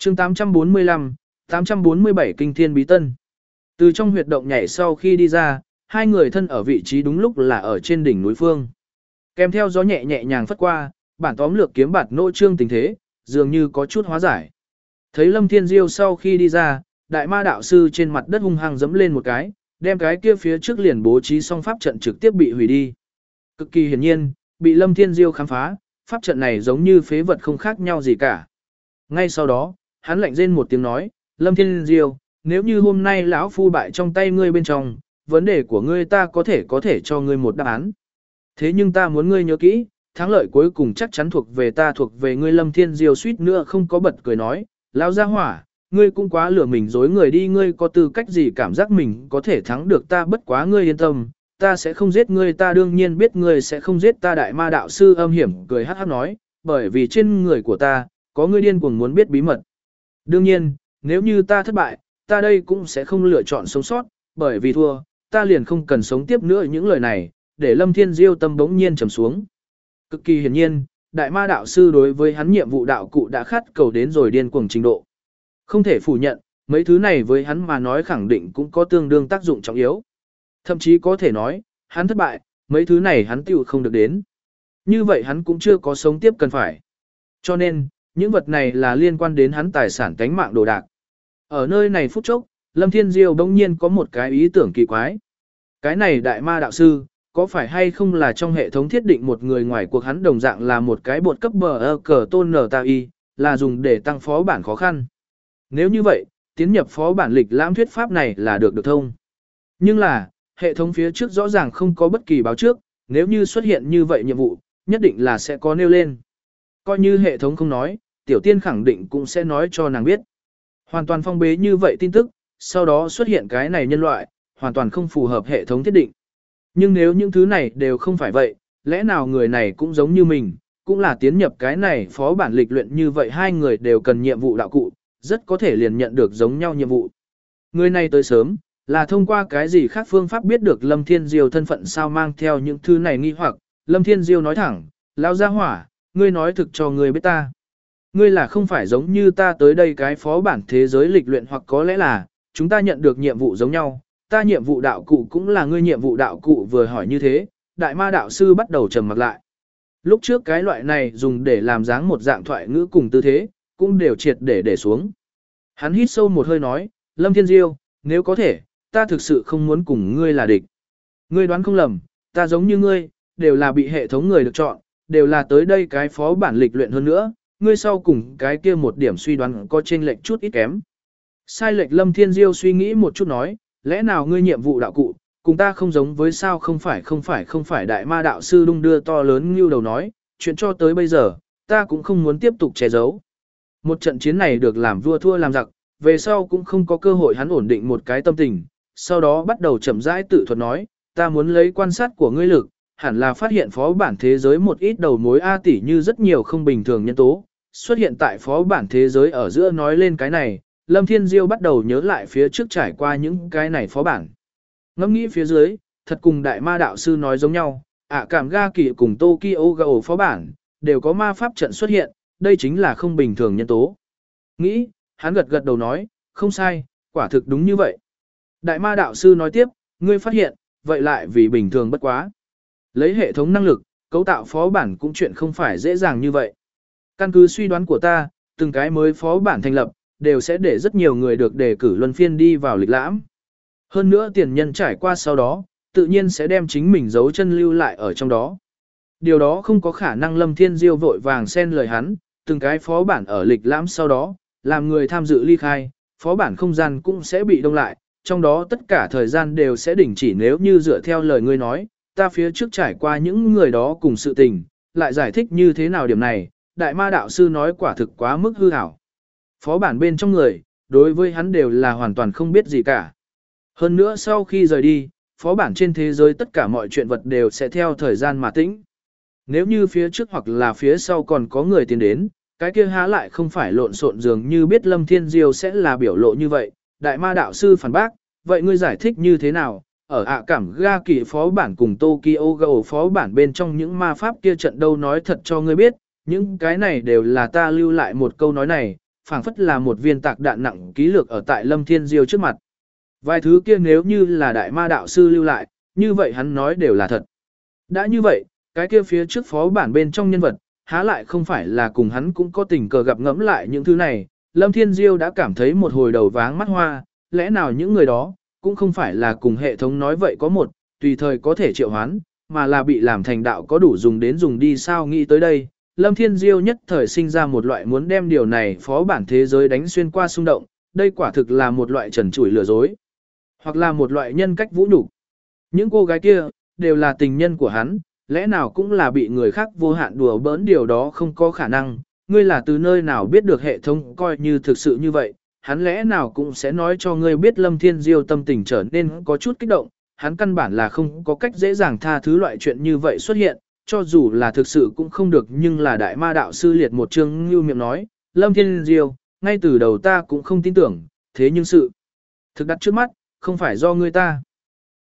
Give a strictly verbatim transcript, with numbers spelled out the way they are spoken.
chương tám trăm bốn mươi lăm, tám trăm bốn mươi bảy Kinh Thiên Bí Tân. Từ trong huyệt động nhảy sau khi đi ra, hai người thân ở vị trí đúng lúc là ở trên đỉnh núi phương. Kèm theo gió nhẹ nhẹ nhàng phất qua, bản tóm lược kiếm bạt nỗ trương tình thế, dường như có chút hóa giải. Thấy Lâm Thiên Diêu sau khi đi ra, đại ma đạo sư trên mặt đất hung hăng giẫm lên một cái, đem cái kia phía trước liền bố trí xong pháp trận trực tiếp bị hủy đi. Cực kỳ hiển nhiên, bị Lâm Thiên Diêu khám phá, pháp trận này giống như phế vật không khác nhau gì cả. Ngay sau đó, hắn lạnh rên một tiếng nói, Lâm Thiên Diêu, nếu như hôm nay lão phu bại trong tay ngươi bên trong, vấn đề của ngươi ta có thể có thể cho ngươi một đáp án. Thế nhưng ta muốn ngươi nhớ kỹ, thắng lợi cuối cùng chắc chắn thuộc về ta, thuộc về ngươi. Lâm Thiên Diêu suýt nữa không có bật cười nói, lão gia hỏa, ngươi cũng quá lừa mình dối người đi, ngươi có tư cách gì cảm giác mình có thể thắng được ta, bất quá ngươi yên tâm, ta sẽ không giết ngươi, ta đương nhiên biết ngươi sẽ không giết ta. Đại ma đạo sư âm hiểm cười hắc hắc nói, bởi vì trên người của ta, có ngươi điên cuồng muốn biết bí mật. Đương nhiên, nếu như ta thất bại, ta đây cũng sẽ không lựa chọn sống sót, bởi vì thua, ta liền không cần sống tiếp nữa. Những lời này, để Lâm Thiên Diêu tâm bỗng nhiên trầm xuống. Cực kỳ hiển nhiên, đại ma đạo sư đối với hắn nhiệm vụ đạo cụ đã khát cầu đến rồi điên cuồng trình độ. Không thể phủ nhận, mấy thứ này với hắn mà nói khẳng định cũng có tương đương tác dụng trọng yếu. Thậm chí có thể nói, hắn thất bại, mấy thứ này hắn tiêu không được đến. Như vậy hắn cũng chưa có sống tiếp cần phải. Cho nên, những vật này là liên quan đến hắn tài sản tánh mạng đồ đạc. Ở nơi này phút chốc, Lâm Thiên Diêu bỗng nhiên có một cái ý tưởng kỳ quái. Cái này đại ma đạo sư, có phải hay không là trong hệ thống thiết định một người ngoài cuộc, hắn đồng dạng là một cái bột cấp bờ ơ cờ tôn nở ta y, là dùng để tăng phó bản khó khăn. Nếu như vậy, tiến nhập phó bản lịch lãm thuyết pháp này là được được thông. Nhưng là, hệ thống phía trước rõ ràng không có bất kỳ báo trước, nếu như xuất hiện như vậy nhiệm vụ, nhất định là sẽ có nêu lên. Coi như hệ thống không nói, tiểu tiên khẳng định cũng sẽ nói cho nàng biết. Hoàn toàn phong bế như vậy tin tức, sau đó xuất hiện cái này nhân loại, hoàn toàn không phù hợp hệ thống thiết định. Nhưng nếu những thứ này đều không phải vậy, lẽ nào người này cũng giống như mình, cũng là tiến nhập cái này phó bản lịch luyện như vậy, hai người đều cần nhiệm vụ đạo cụ, rất có thể liền nhận được giống nhau nhiệm vụ. Người này tới sớm, là thông qua cái gì khác phương pháp biết được Lâm Thiên Diêu thân phận sao, mang theo những thứ này nghi hoặc, Lâm Thiên Diêu nói thẳng, lão gia hỏa, ngươi nói thực cho ngươi biết ta. Ngươi là không phải giống như ta tới đây cái phó bản thế giới lịch luyện, hoặc có lẽ là, chúng ta nhận được nhiệm vụ giống nhau, ta nhiệm vụ đạo cụ cũng là ngươi nhiệm vụ đạo cụ. Vừa hỏi như thế, đại ma đạo sư bắt đầu trầm mặc lại. Lúc trước cái loại này dùng để làm dáng một dạng thoại ngữ cùng tư thế, cũng đều triệt để để xuống. Hắn hít sâu một hơi nói, Lâm Thiên Diêu, nếu có thể, ta thực sự không muốn cùng ngươi là địch. Ngươi đoán không lầm, ta giống như ngươi, đều là bị hệ thống người được chọn, đều là tới đây cái phó bản lịch luyện hơn nữa, ngươi sau cùng cái kia một điểm suy đoán có chênh lệch chút ít kém. Sai lệch. Lâm Thiên Diêu suy nghĩ một chút nói, lẽ nào ngươi nhiệm vụ đạo cụ, cùng ta không giống với sao? Không phải không phải không phải. Đại ma đạo sư đung đưa to lớn như đầu nói, chuyện cho tới bây giờ, ta cũng không muốn tiếp tục che giấu. Một trận chiến này được làm vua thua làm giặc, về sau cũng không có cơ hội hắn ổn định một cái tâm tình, sau đó bắt đầu chậm rãi tự thuật nói, ta muốn lấy quan sát của ngươi lực, hẳn là phát hiện phó bản thế giới một ít đầu mối a tỷ như rất nhiều không bình thường nhân tố, xuất hiện tại phó bản thế giới ở giữa. Nói lên cái này, Lâm Thiên Diêu bắt đầu nhớ lại phía trước trải qua những cái này phó bản. Ngẫm nghĩ phía dưới, thật cùng đại ma đạo sư nói giống nhau, ạ cảm ga kỳ cùng Tokyo Gao phó bản, đều có ma pháp trận xuất hiện, đây chính là không bình thường nhân tố. Nghĩ, hắn gật gật đầu nói, không sai, quả thực đúng như vậy. Đại ma đạo sư nói tiếp, ngươi phát hiện, vậy lại vì bình thường bất quá. Lấy hệ thống năng lực, cấu tạo phó bản cũng chuyện không phải dễ dàng như vậy. Căn cứ suy đoán của ta, từng cái mới phó bản thành lập, đều sẽ để rất nhiều người được đề cử luân phiên đi vào lịch lãm. Hơn nữa tiền nhân trải qua sau đó, tự nhiên sẽ đem chính mình dấu chân lưu lại ở trong đó. Điều đó không có khả năng. Lâm Thiên Diêu vội vàng xen lời hắn, từng cái phó bản ở lịch lãm sau đó, làm người tham dự ly khai, phó bản không gian cũng sẽ bị đông lại, trong đó tất cả thời gian đều sẽ đình chỉ. Nếu như dựa theo lời ngươi nói, ta phía trước trải qua những người đó cùng sự tình, lại giải thích như thế nào điểm này, đại ma đạo sư nói quả thực quá mức hư ảo. Phó bản bên trong người, đối với hắn đều là hoàn toàn không biết gì cả. Hơn nữa sau khi rời đi, phó bản trên thế giới tất cả mọi chuyện vật đều sẽ theo thời gian mà tĩnh. Nếu như phía trước hoặc là phía sau còn có người tiến đến, cái kia há lại không phải lộn xộn, dường như biết Lâm Thiên Diêu sẽ là biểu lộ như vậy. Đại ma đạo sư phản bác, vậy ngươi giải thích như thế nào? Ở ạ cảm ga kỳ phó bản cùng Tokyo Gao phó bản bên trong những ma pháp kia trận đâu? Nói thật cho ngươi biết, những cái này đều là ta lưu lại một câu nói này, phảng phất là một viên tạc đạn nặng ký lược ở tại Lâm Thiên Diêu trước mặt. Vài thứ kia nếu như là đại ma đạo sư lưu lại, như vậy hắn nói đều là thật. Đã như vậy, cái kia phía trước phó bản bên trong nhân vật, há lại không phải là cùng hắn cũng có tình cờ gặp ngẫm lại những thứ này, Lâm Thiên Diêu đã cảm thấy một hồi đầu váng mắt hoa, lẽ nào những người đó, cũng không phải là cùng hệ thống nói vậy có một, tùy thời có thể triệu hoán, mà là bị làm thành đạo có đủ dùng đến dùng đi sao nghĩ tới đây. Lâm Thiên Diêu nhất thời sinh ra một loại muốn đem điều này phó bản thế giới đánh xuyên qua xung động, đây quả thực là một loại trần trụi lừa dối, hoặc là một loại nhân cách vũ nhục. Những cô gái kia, đều là tình nhân của hắn, lẽ nào cũng là bị người khác vô hạn đùa bỡn, điều đó không có khả năng, ngươi là từ nơi nào biết được hệ thống coi như thực sự như vậy, hắn lẽ nào cũng sẽ nói cho ngươi biết. Lâm Thiên Diêu tâm tình trở nên có chút kích động, hắn căn bản là không có cách dễ dàng tha thứ loại chuyện như vậy xuất hiện, cho dù là thực sự cũng không được, nhưng là đại ma đạo sư liệt một chương như miệng nói, Lâm Thiên Diêu, ngay từ đầu ta cũng không tin tưởng, thế nhưng sự thực đặt trước mắt, không phải do ngươi ta.